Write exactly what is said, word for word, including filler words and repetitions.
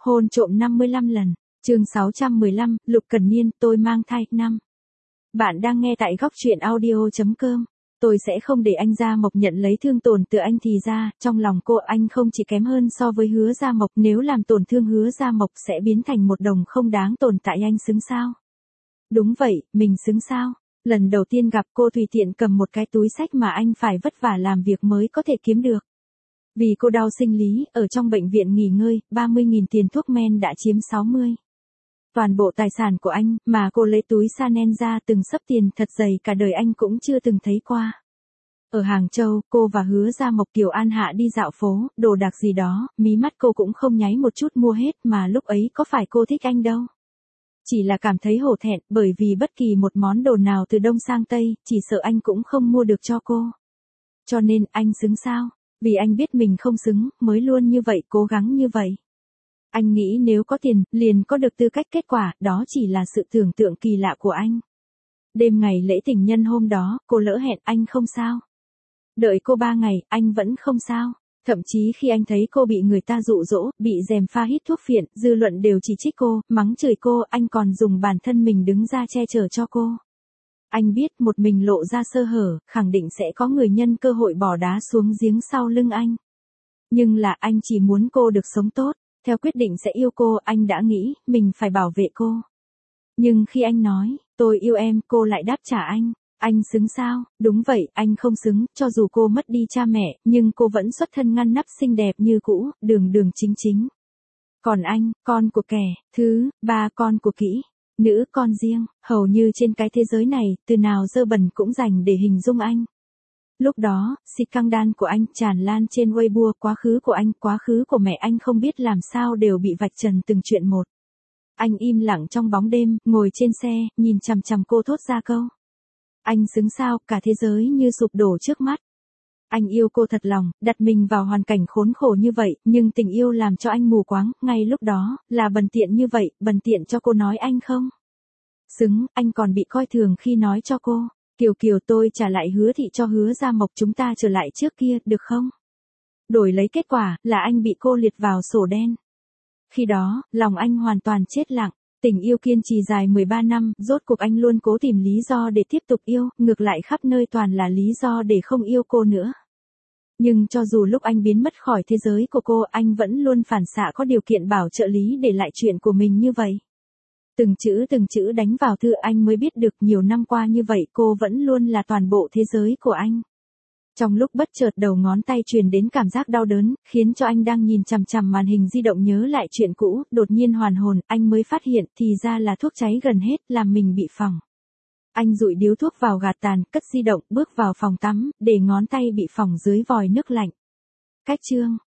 Hôn trộm năm mươi lăm lần. Chương sáu trăm mười lăm, Lục Cần Niên, tôi mang thai năm. Bạn đang nghe tại góc truyện audio chấm com. Tôi sẽ không để anh Gia Mộc nhận lấy thương tổn từ anh thì ra, trong lòng cô anh không chỉ kém hơn so với Hứa Gia Mộc, nếu làm tổn thương Hứa Gia Mộc sẽ biến thành một đồng không đáng tồn tại, anh xứng sao? Đúng vậy, mình xứng sao? Lần đầu tiên gặp cô tùy tiện cầm một cái túi xách mà anh phải vất vả làm việc mới có thể kiếm được. Vì cô đau sinh lý, ở trong bệnh viện nghỉ ngơi, ba mươi nghìn tiền thuốc men đã chiếm sáu mươi. Toàn bộ tài sản của anh, mà cô lấy túi Chanel ra từng xấp tiền thật dày cả đời anh cũng chưa từng thấy qua. Ở Hàng Châu, cô và Hứa Gia Mộc Kiều An Hạ đi dạo phố, đồ đạc gì đó, mí mắt cô cũng không nháy một chút mua hết, mà lúc ấy có phải cô thích anh đâu. Chỉ là cảm thấy hổ thẹn, bởi vì bất kỳ một món đồ nào từ Đông sang Tây, chỉ sợ anh cũng không mua được cho cô. Cho nên, anh xứng sao? Vì anh biết mình không xứng, mới luôn như vậy, cố gắng như vậy. Anh nghĩ nếu có tiền, liền có được tư cách, kết quả, đó chỉ là sự tưởng tượng kỳ lạ của anh. Đêm ngày lễ tình nhân hôm đó, cô lỡ hẹn, anh không sao. Đợi cô ba ngày, anh vẫn không sao. Thậm chí khi anh thấy cô bị người ta dụ dỗ, bị gièm pha hít thuốc phiện, dư luận đều chỉ trích cô, mắng chửi cô, anh còn dùng bản thân mình đứng ra che chở cho cô. Anh biết một mình lộ ra sơ hở, khẳng định sẽ có người nhân cơ hội bỏ đá xuống giếng sau lưng anh. Nhưng là anh chỉ muốn cô được sống tốt, theo quyết định sẽ yêu cô, anh đã nghĩ, mình phải bảo vệ cô. Nhưng khi anh nói, tôi yêu em, cô lại đáp trả anh, anh xứng sao? Đúng vậy, anh không xứng, cho dù cô mất đi cha mẹ, nhưng cô vẫn xuất thân ngăn nắp xinh đẹp như cũ, đường đường chính chính. Còn anh, con của kẻ, thứ, ba con của kỹ, nữ con riêng, hầu như trên cái thế giới này, từ nào dơ bẩn cũng dành để hình dung anh. Lúc đó, scandal của anh tràn lan trên Weibo, quá khứ của anh, quá khứ của mẹ anh không biết làm sao đều bị vạch trần từng chuyện một. Anh im lặng trong bóng đêm, ngồi trên xe, nhìn chằm chằm cô thốt ra câu. Anh xứng sao, cả thế giới như sụp đổ trước mắt. Anh yêu cô thật lòng, đặt mình vào hoàn cảnh khốn khổ như vậy, nhưng tình yêu làm cho anh mù quáng, ngay lúc đó, là bần tiện như vậy, bần tiện cho cô nói anh không xứng, anh còn bị coi thường khi nói cho cô. Kiều Kiều, tôi trả lại Hứa thị cho Hứa Gia Mộc, chúng ta trở lại trước kia, được không? Đổi lấy kết quả, là anh bị cô liệt vào sổ đen. Khi đó, lòng anh hoàn toàn chết lặng. Tình yêu kiên trì dài mười ba năm, rốt cuộc anh luôn cố tìm lý do để tiếp tục yêu, ngược lại khắp nơi toàn là lý do để không yêu cô nữa. Nhưng cho dù lúc anh biến mất khỏi thế giới của cô, anh vẫn luôn phản xạ có điều kiện bảo trợ lý để lại chuyện của mình như vậy. Từng chữ từng chữ đánh vào thư, anh mới biết được nhiều năm qua như vậy cô vẫn luôn là toàn bộ thế giới của anh. Trong lúc bất chợt đầu ngón tay truyền đến cảm giác đau đớn, khiến cho anh đang nhìn chằm chằm màn hình di động nhớ lại chuyện cũ, đột nhiên hoàn hồn, anh mới phát hiện thì ra là thuốc cháy gần hết, làm mình bị phỏng. Anh dụi điếu thuốc vào gạt tàn, cất di động, bước vào phòng tắm, để ngón tay bị phỏng dưới vòi nước lạnh. Cách chương.